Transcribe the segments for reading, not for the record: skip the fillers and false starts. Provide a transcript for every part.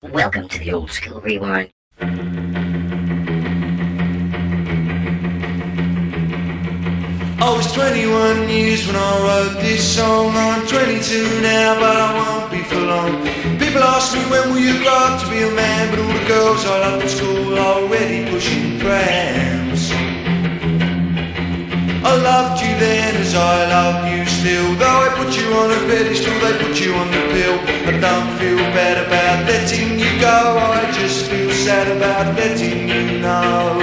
Welcome to the Old School Rewind. I was 21 years when I wrote this song. I'm 22 now, but I won't be for long. People ask me when will you grow up to be a man, but all the girls I loved at school are already pushing prams. I loved you then as I love you still. Though I put you on a pedestal, they put you on the pill. I don't feel bad about letting you go, I just feel sad about letting you know.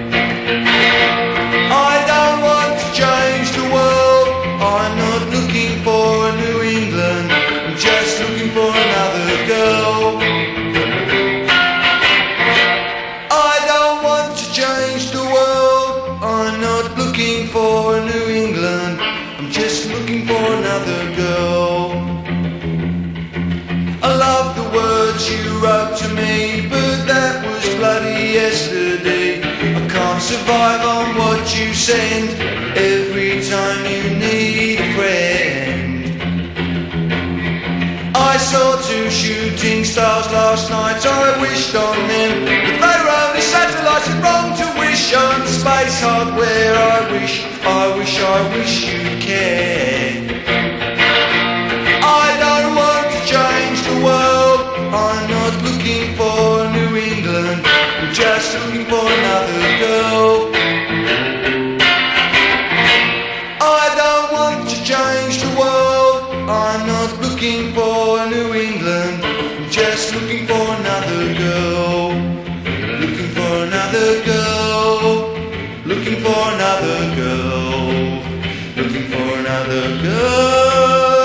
I don't want to change the world, I'm not looking for a New England, I'm just looking for another girl. I don't want to change the world, I'm not looking for a New England, I'm just looking for another girl. I love the words you wrote to me, but that was bloody yesterday. I can't survive on what you send every time you need a friend. I saw two shooting stars last night, I wished on them, but they were only satellites. It's wrong to wish on space hardware. I wish you'd care. I don't want to change the world, I'm not looking for New England, I'm just looking for another girl. I don't want to change the world, I'm not looking for New England, I'm just looking for another girl. Looking for another girl, looking for another girl, looking for another girl.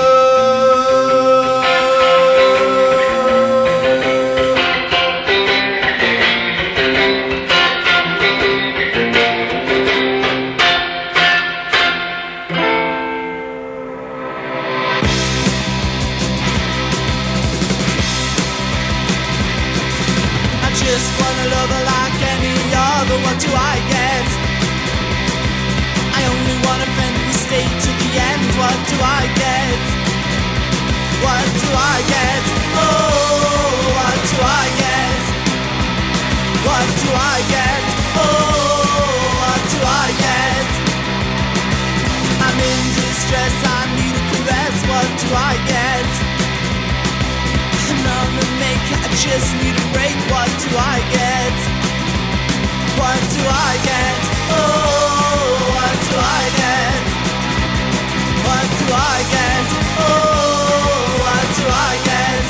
What do I get? I only want a friend who stayed to the end. What do I get? What do I get? Oh, what do I get? What do I get? Oh, what do I get? I'm in distress, I need a caress. What do I get? I'm on the make, I just need a break. What do I get? What do I get? Oh, what do I get? What do I get? Oh, what do I get?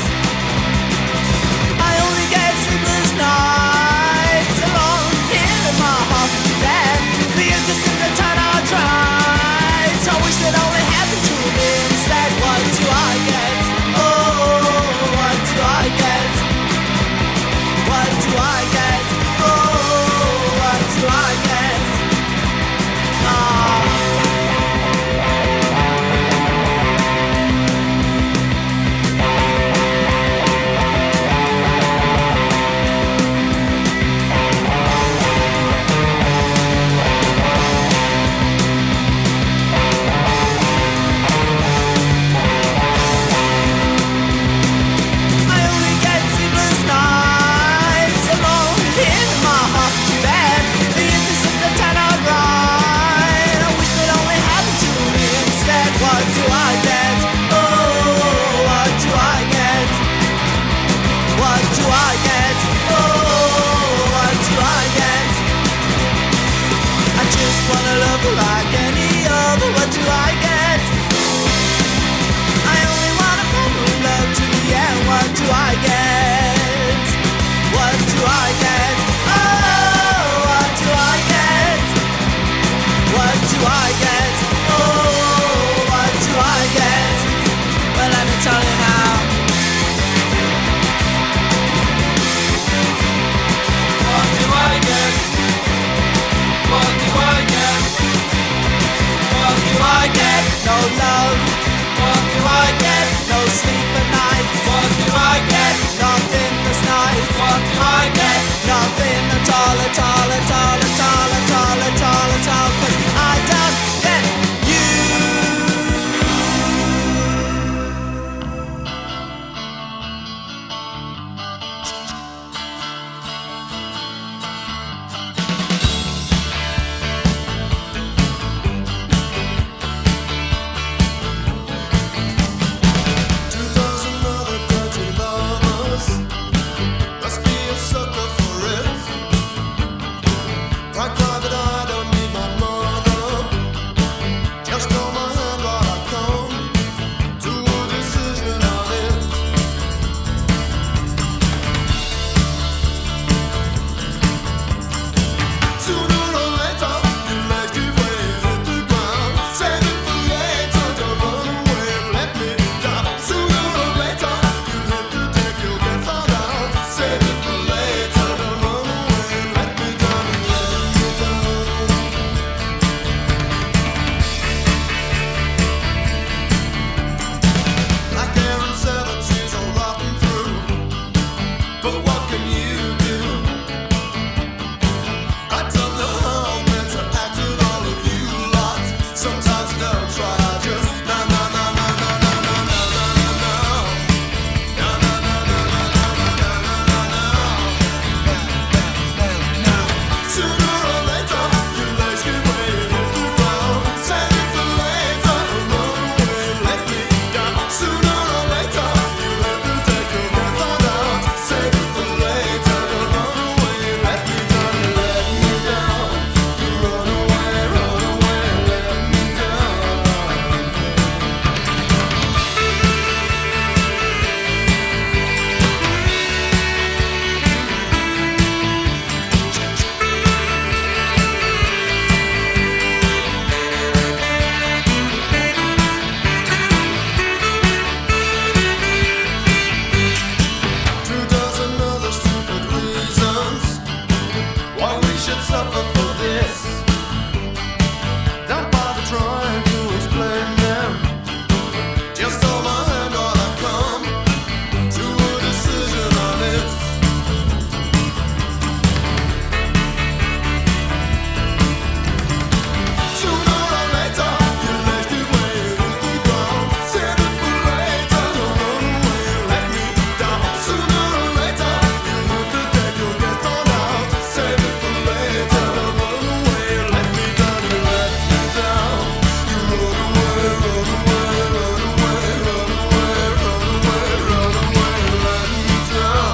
I only get sleepless nights alone here in my hospital. The interest in the town I tried. I wish that only happened to me instead. What do I get? Oh, what do I get? What do I get? What do I get? Like any other, what do I get? I only want a friend who love to the end. What do I get? What do I get? Oh, what do I get? What do I get? Oh, what do I get? Well, let me tell you now. What do I get? What do I get? suffer for this. Don't bother trying to explain them. Just hold my hand while I come to a decision on it. Sooner or later, your legs give way to the ground. Save it for later, don't run away and let me down. Sooner or later, you hit the deck, you'll get thrown out. Save it for later, don't run away and let me down. You let me down. You run away, run away, run away, run away, run away, run away and let me down.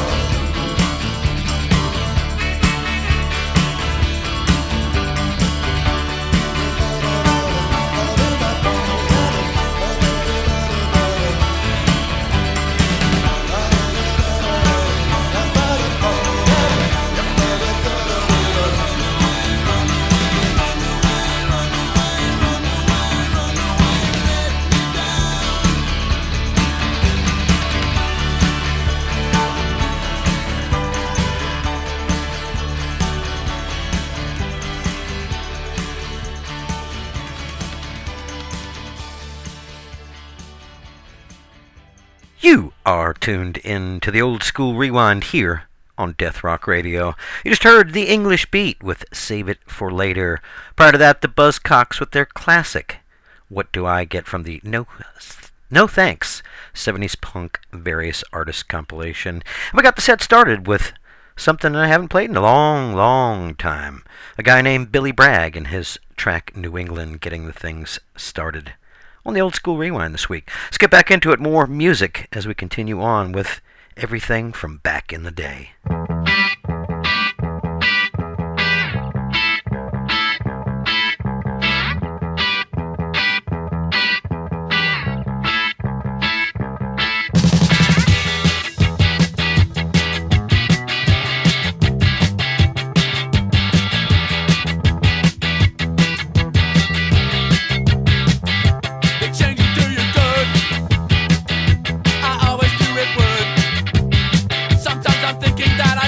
You are tuned in to the Old School Rewind here on Death Rock Radio. You just heard the English Beat with Save It For Later. Prior to that, the Buzzcocks with their classic, What Do I Get, from the No Thanks 70s Punk Various Artists compilation. And we got the set started with something I haven't played in a long, long time. A guy named Billy Bragg and his track New England, getting the things started on the Old School Rewind this week. Let's get back into it, more music as we continue on with everything from back in the day. Sometimes I'm thinking that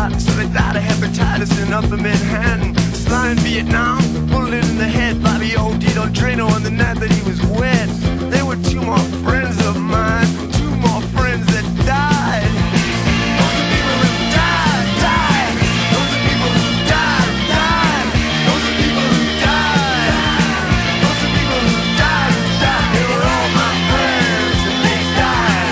died. So they died of hepatitis in upper Manhattan. Sly in Vietnam, bullet in the head. Bobby OD'd on Drano on the night that he was wet. They were two more friends of mine, two more friends that died. Those are people who died, died. Those are people who died, died. Those are people who died. Those are people who died, died. They were all my friends and they died.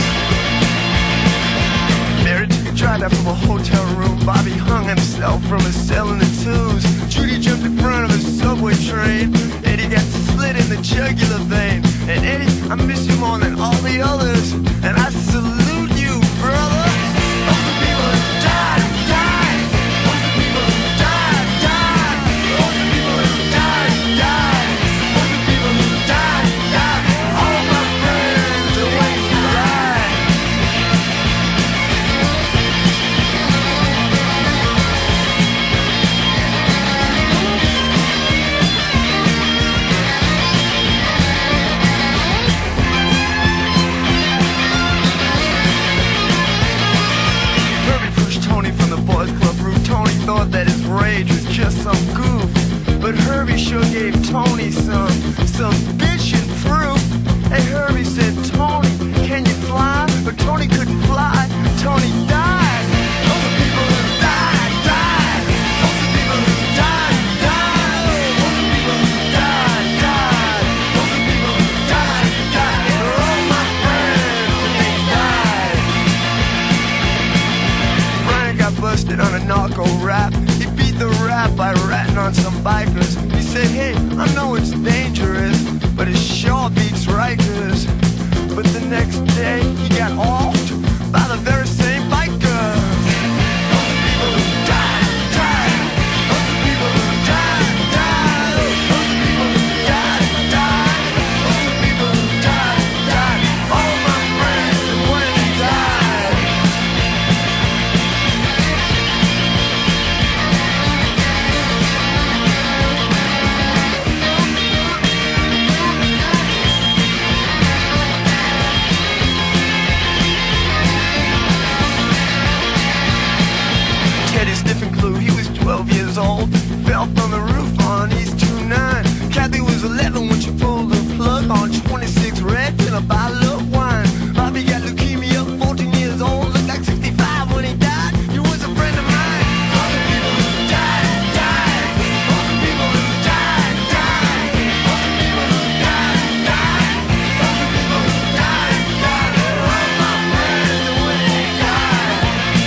Mary took a drive out from a hotel room. Bobby hung himself from a cell in the twos. Judy jumped in front of a subway train. Eddie got slit in the jugular vein. And Eddie, I miss you more than all the others. And I salute you, brother. Those are people who died, died. Those are people who died, died. Those are people who died, died. Those are people who died, died. All my friends are when you died. Tony thought that his rage was just some goof, but Herbie sure gave Tony some bitchin' proof. Hey, Herbie said, Tony, can you fly? But Tony couldn't fly. Tony died. Those are people who died, died. Those are people who died, died. Those are people who died, died. Those are people who died, died. They're all my friends and they died. Brian got busted on a narco rap. He beat the rap by ratting on some bikers. He said, hey, I know it's dangerous, but it sure beats Rikers. But the next day, he got offed by the very same bikers. Those are people who died, died. Those are people who died, died. Those are people who died, died. Those are people who died, died. All my friends and when they died. Sniffing glue, he was 12 years old. Fell from the roof on East 29. Kathy was 11 when she pulled the plug on 26 Reds and a bottle of wine. Bobby got leukemia, 14 years old. Looked like 65 when he died. He was a friend of mine. All the people who died, died. All the people who died, died. All the people who died, died. All the people who died, died. They're all my friends and when they died.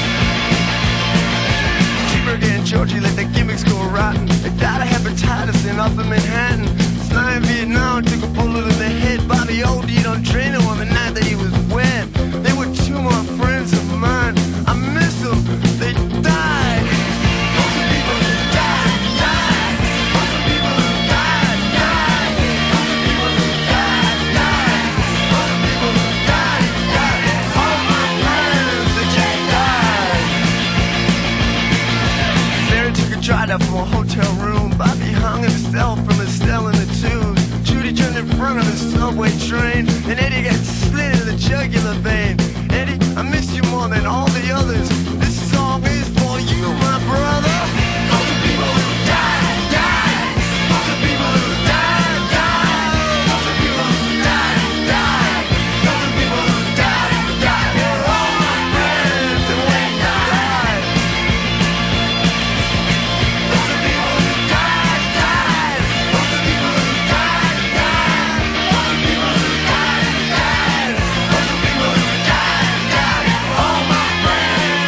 And Georgie let the gimmicks go rotten. They died of hepatitis in upper Manhattan. Sly in Vietnam took a bullet in the head. Bobby OD'd on Drano on the night that he was wet. They were two more friends of mine. I miss them. They died. Those are people who died, died. Those are people who died, died. Those are people who died, died. Those are people who died, died. All my friends that just died. Mary took a drive out from a hotel room. Bobby hung himself from a cell in the tubes. Judy jumped in front of a subway train. And Eddie got slit in the jugular vein. Eddie, I miss you more than all the others. This song is for you, my brother. Those are people who died, died. Those are people who died, died. Those are people who died, died. Those are people who died, died. They're all my friends and they died. Those are people who died, died. Those are people who died, died. Those are people who died, died. Those are people who died, died. All my friends.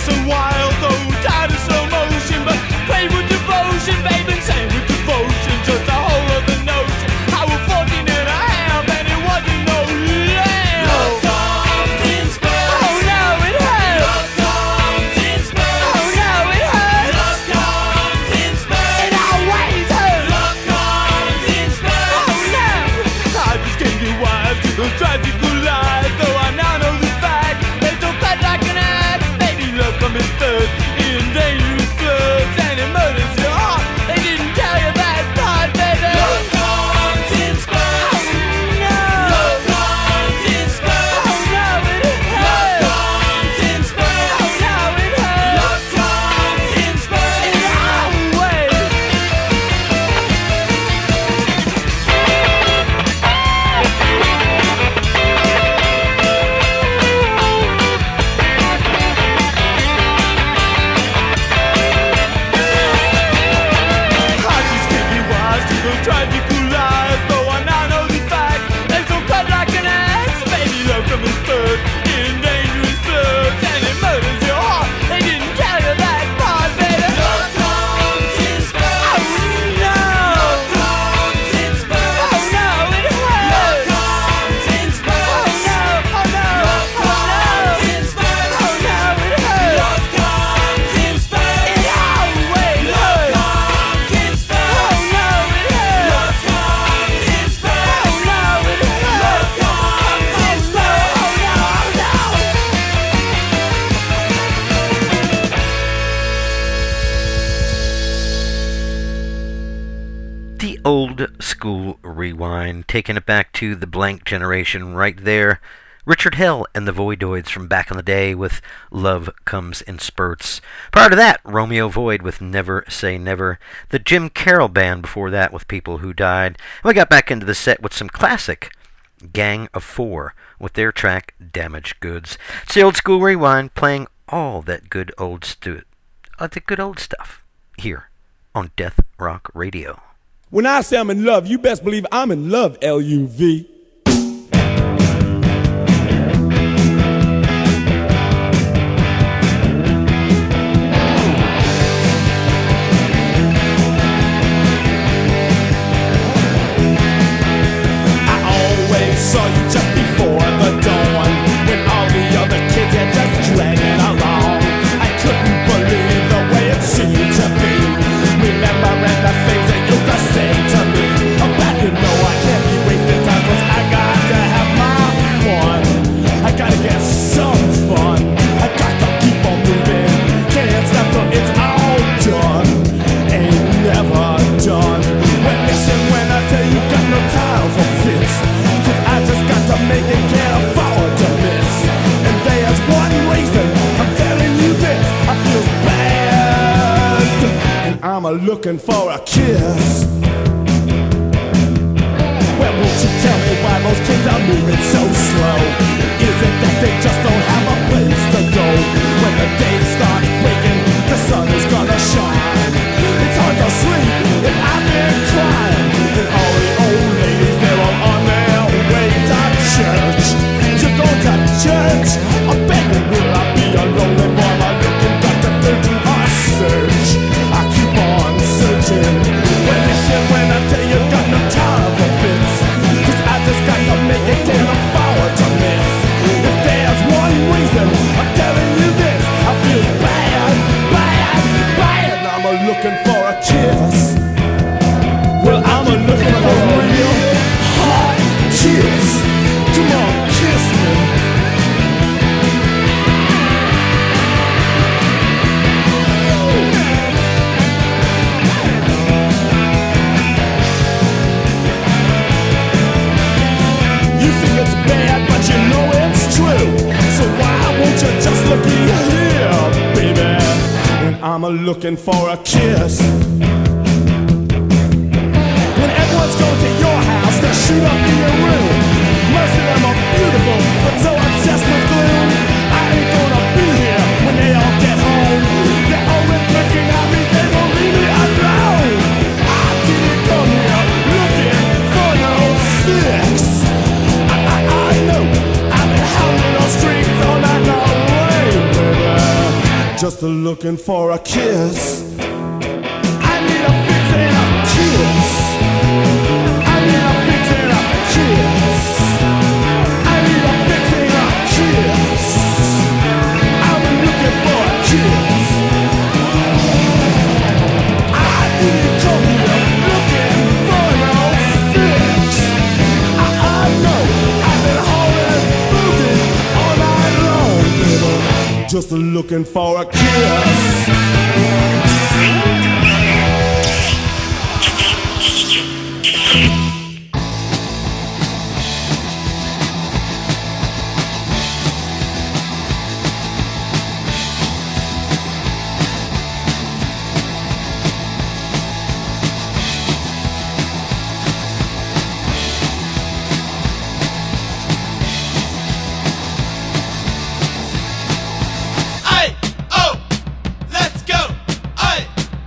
so wild, though tired of slow motion, but pray with devotion, babe, and say with devotion, just a whole other notion. I was 14 and a half, and it wasn't no lamb. Love comes in spurts. Oh no, it hurts. Love comes in spurts. Oh no, it hurts. Love comes in spurts. It always hurts. Love comes in spurts. Oh no, I just can't get wise to the tragical lies, though I now know the fact. They don't cut like an ass. Baby, love comes in spurts, in dangerous floods, and it murders your heart. They didn't tell you that part, baby. Love comes in spurts. Oh no. Love comes in spurts. Oh no, it hurts. Love comes in spurts. Oh no, it hurts. Love comes in spurts. It always. I just can't be wise to the tragical lies, though I now know the fact. They don't cut like an axe. Baby, love comes first in dangerous floods, and it murders your heart. They didn't tell you that part, baby. Love comes in spurts. Oh no. Love comes in spurts. Oh no, it hurts. Love comes in spurts. Oh no, oh no. Love comes in spurts. Oh no, it hurts. Love comes in spurts. It always hurts. Love comes in spurts. Oh no, it hurts. Love comes in spurts. Oh no, it hurts. Love comes in spurts. Oh no, oh no. The old school rewind, taking it back to the blank generation right there. Richard Hell and the Voidoids from back in the day with Love Comes in Spurts. Prior to that, Romeo Void with Never Say Never. The Jim Carroll Band before that with People Who Died. And we got back into the set with some classic Gang of Four with their track Damaged Goods. It's the old school rewind playing all that good old the good old stuff here on Death Rock Radio. When I say I'm in love, you best believe I'm in love, L-U-V. I always saw you just before the dawn, when all the other kids had just dragging along. I couldn't believe the way it seemed to be, remembering the things that you just say to me. I'm glad you know I can't be wasting time, 'cause I got to have my fun. I gotta get some fun. I got to keep on moving. Can't stop till it's all done. Ain't never done. Well, listen when I tell you, got no time for fits, 'cause I just got to make it, can't afford to miss. And there's one reason I'm telling you this. I feel bad, and I'm looking for a kiss. Well, won't you tell me why those kids are moving so slow? Is it that they just don't have a place to go? When the day starts breaking, the sun is gonna shine. It's hard to sleep if I've been crying. And all the old ladies, they're all on their way to church. You go to church, I'm begging, will I be a lonely boy? I'm looking back to do a search. I keep on searching. Well, listen when I tell you, got no time for fits, 'cause I just got to make it, can't afford to miss. If there's one reason I'm telling you this, I feel bad, bad, bad. I'm looking for a kiss. Well, I'm looking for a real hot kiss. Come on, kiss me. You think it's bad, but you know it's true. So why won't you just look here, baby? When I'm looking for a kiss. When everyone's going to your house to shoot up in your room, most of them are beautiful, but so obsessed with gloom. I ain't gonna be here when they all get home. They're always looking at me, they won't leave me alone. I didn't come here looking for no sex. I know I've been hounding those streets all night long, baby. just looking for a kiss. I need a fix and a kiss. I need a fix and a kiss. I need a fix and a kiss. I'm looking for a kiss. I didn't come here looking for no fix. I know I've been hauling, moving all night long, baby. Just looking for a kiss. Aye, oh, let's go. Aye,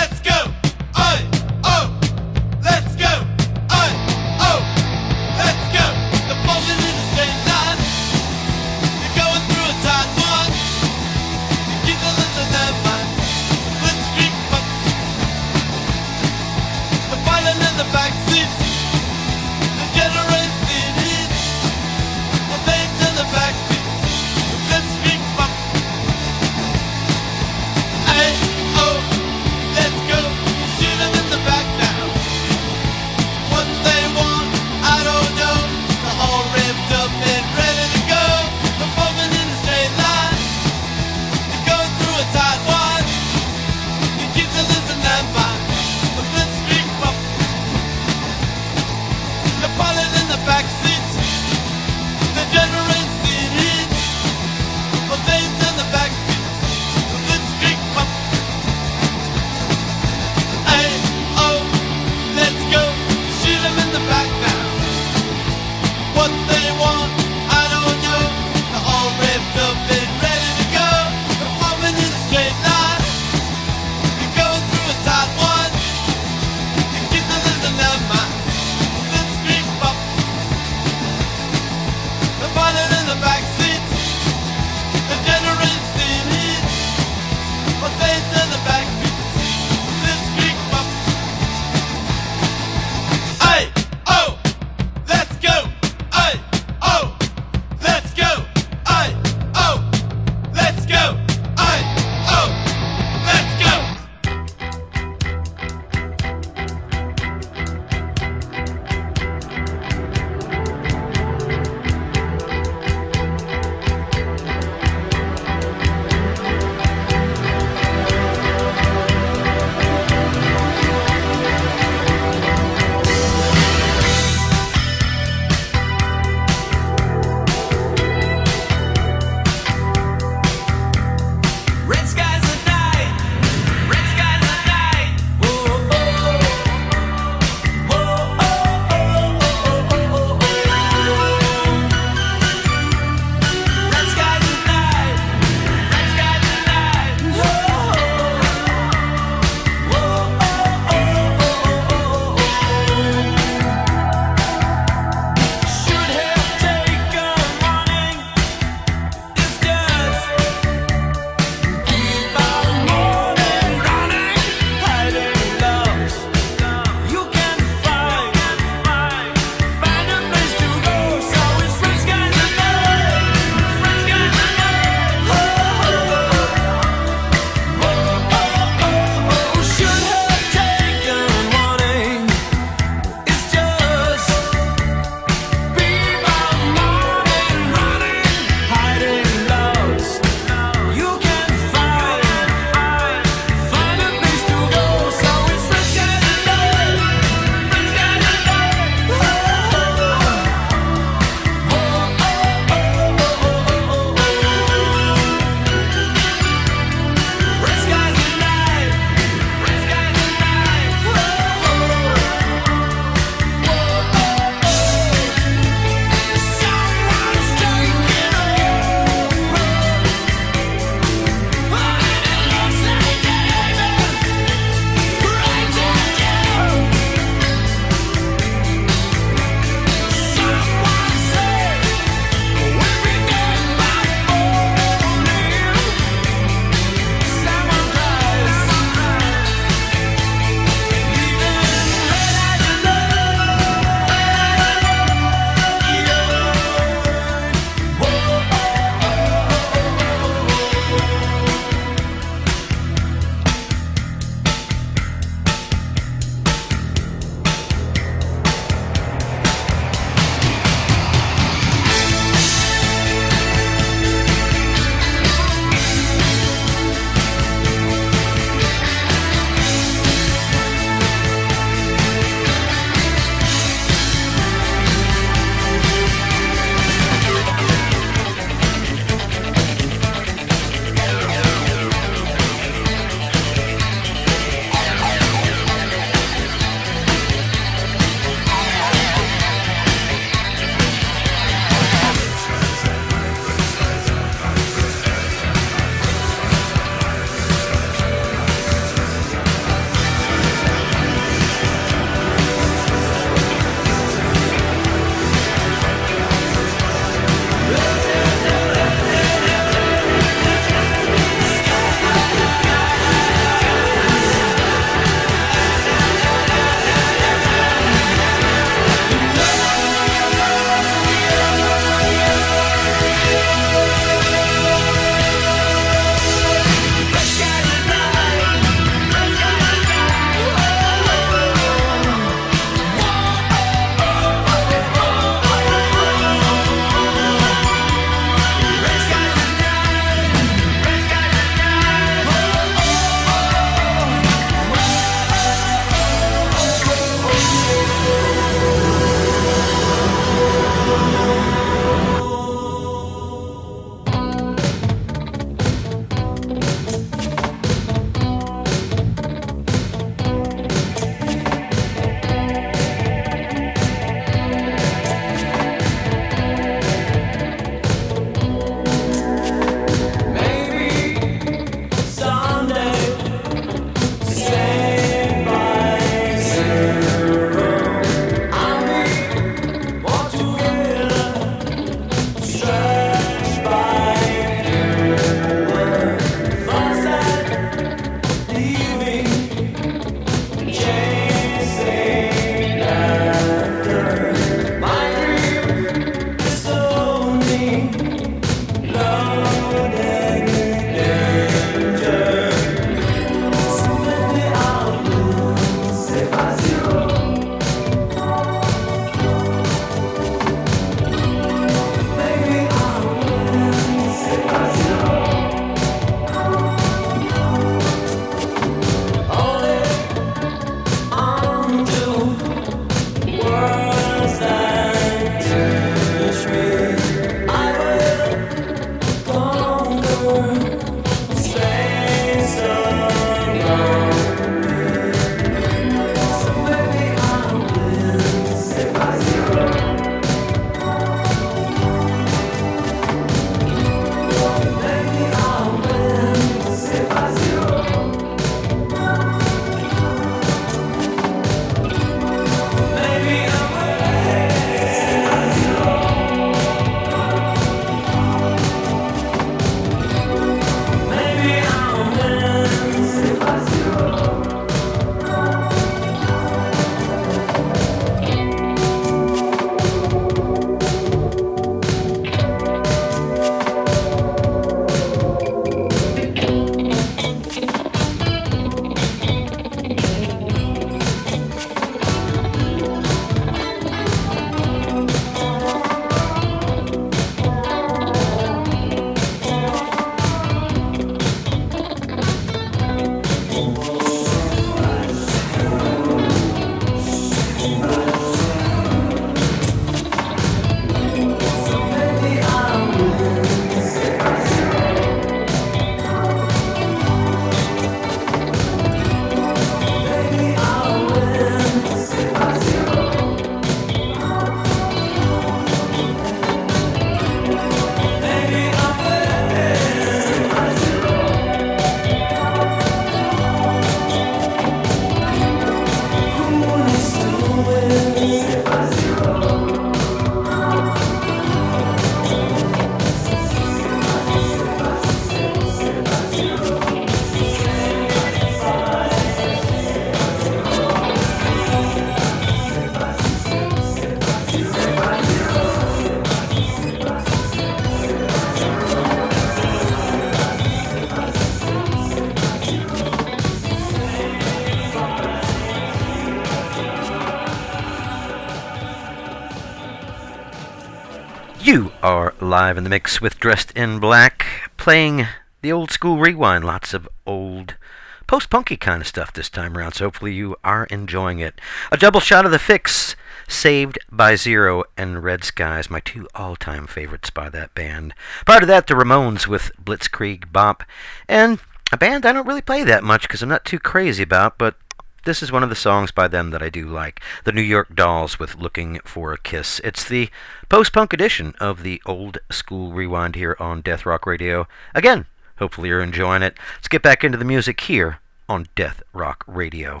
are live in the mix with Dressed in Black, playing the Old School Rewind. Lots of old post-punky kind of stuff this time around, so hopefully you are enjoying it. A double shot of The Fix, Saved by Zero, and Red Skies, my two all-time favorites by that band. Prior to that, the Ramones with Blitzkrieg Bop, and a band I don't really play that much because I'm not too crazy about, but this is one of the songs by them that I do like. The New York Dolls with Looking for a Kiss. It's the post-punk edition of the Old School Rewind here on Death Rock Radio. Again, hopefully you're enjoying it. Let's get back into the music here on Death Rock Radio.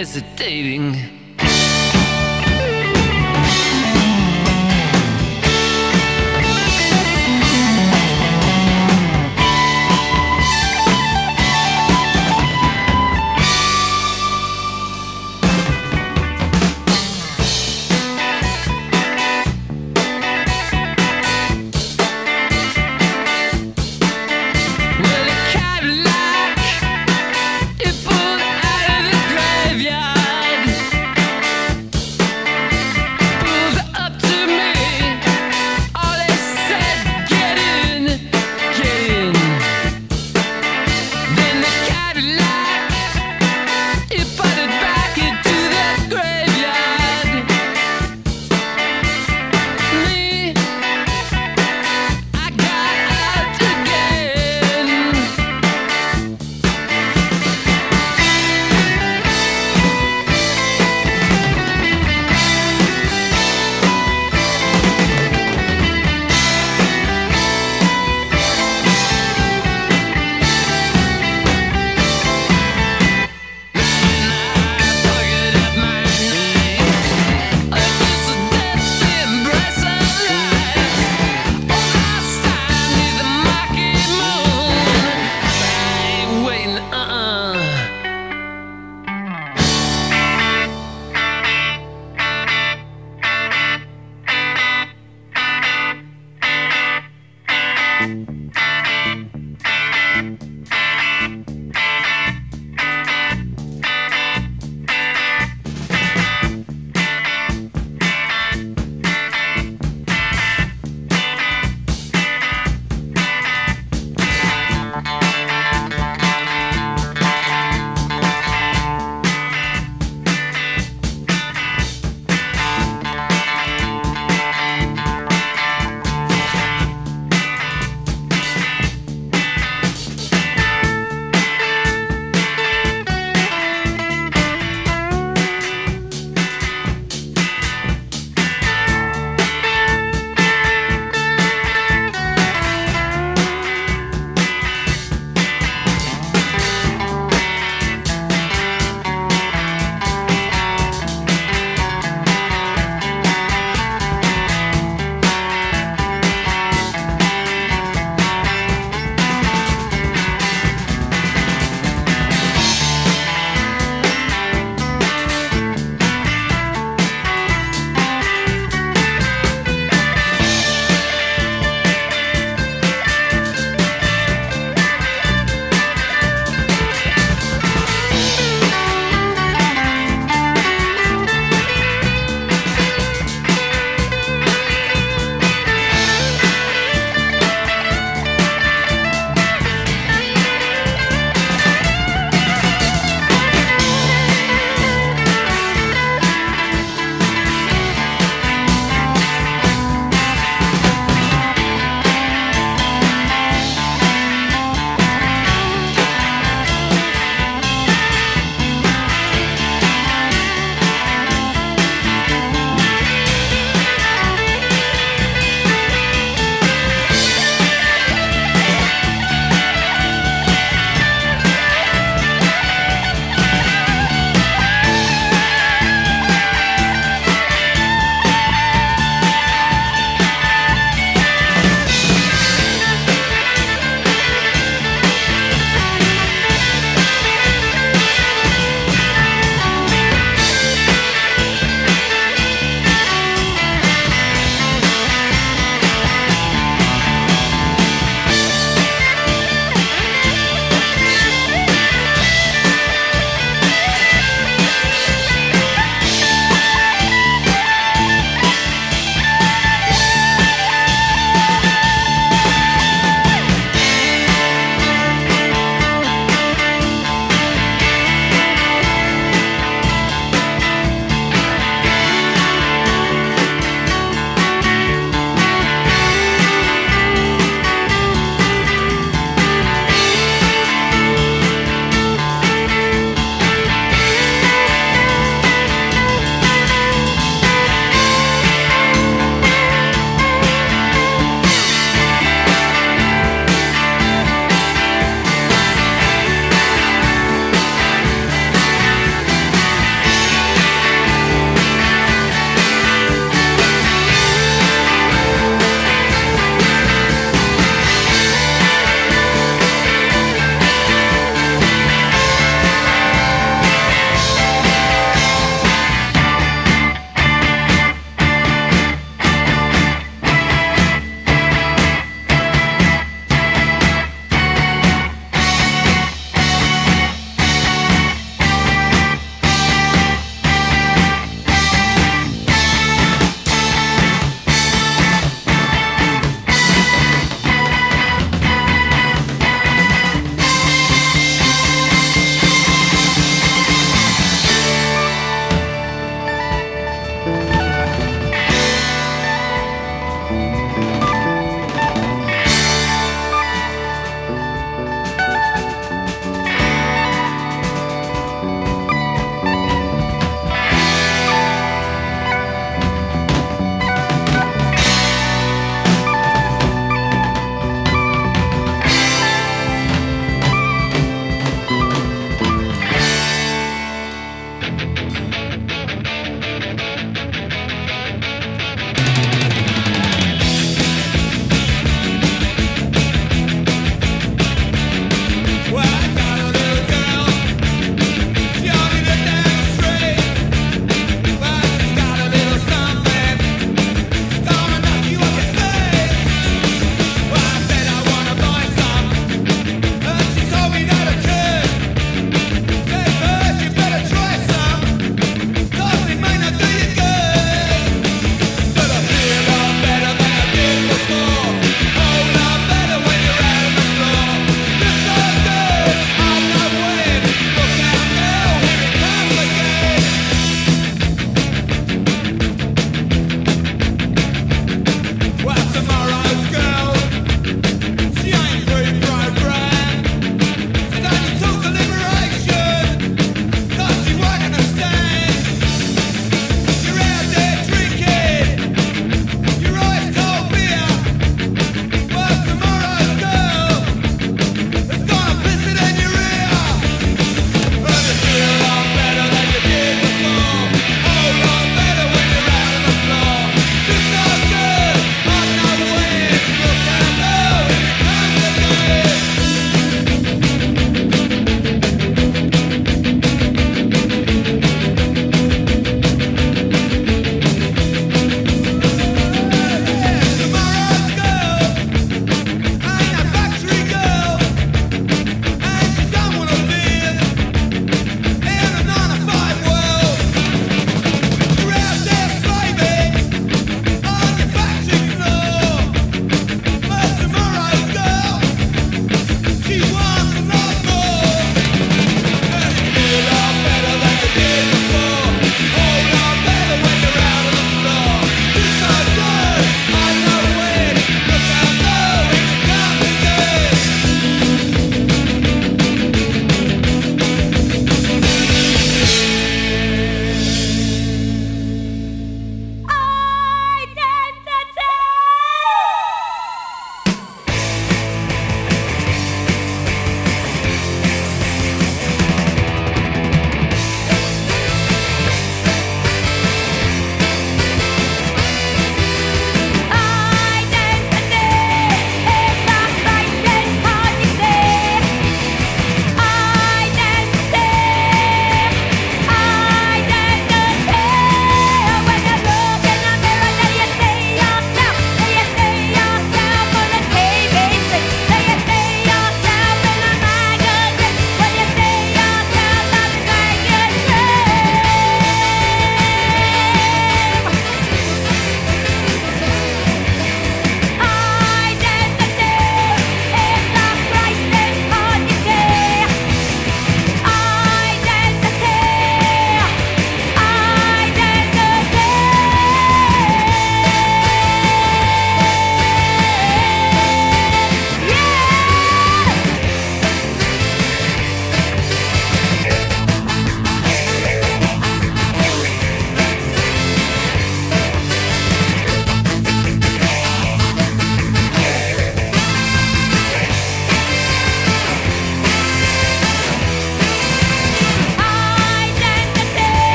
hesitating. Cadillac, it pulled out of the graveyard.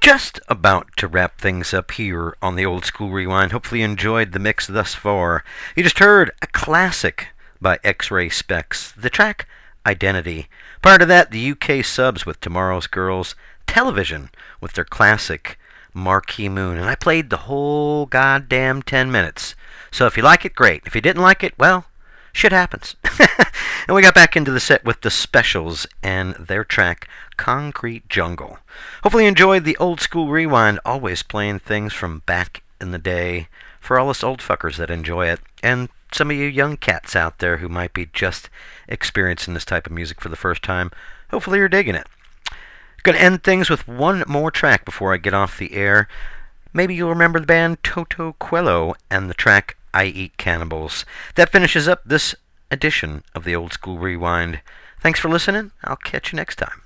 Just about to wrap things up here on the Old School Rewind. Hopefully you enjoyed the mix thus far. You just heard a classic by X-Ray Spex, the track Identity. Prior to that, the UK Subs with Tomorrow's Girls, Television with their classic Marquee Moon. And I played the whole goddamn 10 minutes. So if you like it, great. If you didn't like it, well, shit happens. And we got back into the set with the Specials and their track Concrete Jungle. Hopefully you enjoyed the Old School Rewind, always playing things from back in the day for all us old fuckers that enjoy it, and some of you young cats out there who might be just experiencing this type of music for the first time. Hopefully you're digging it. Gonna end things with one more track before I get off the air. Maybe you'll remember the band Toto Quello and the track I Eat Cannibals. That finishes up this edition of the Old School Rewind. Thanks for listening. I'll catch you next time.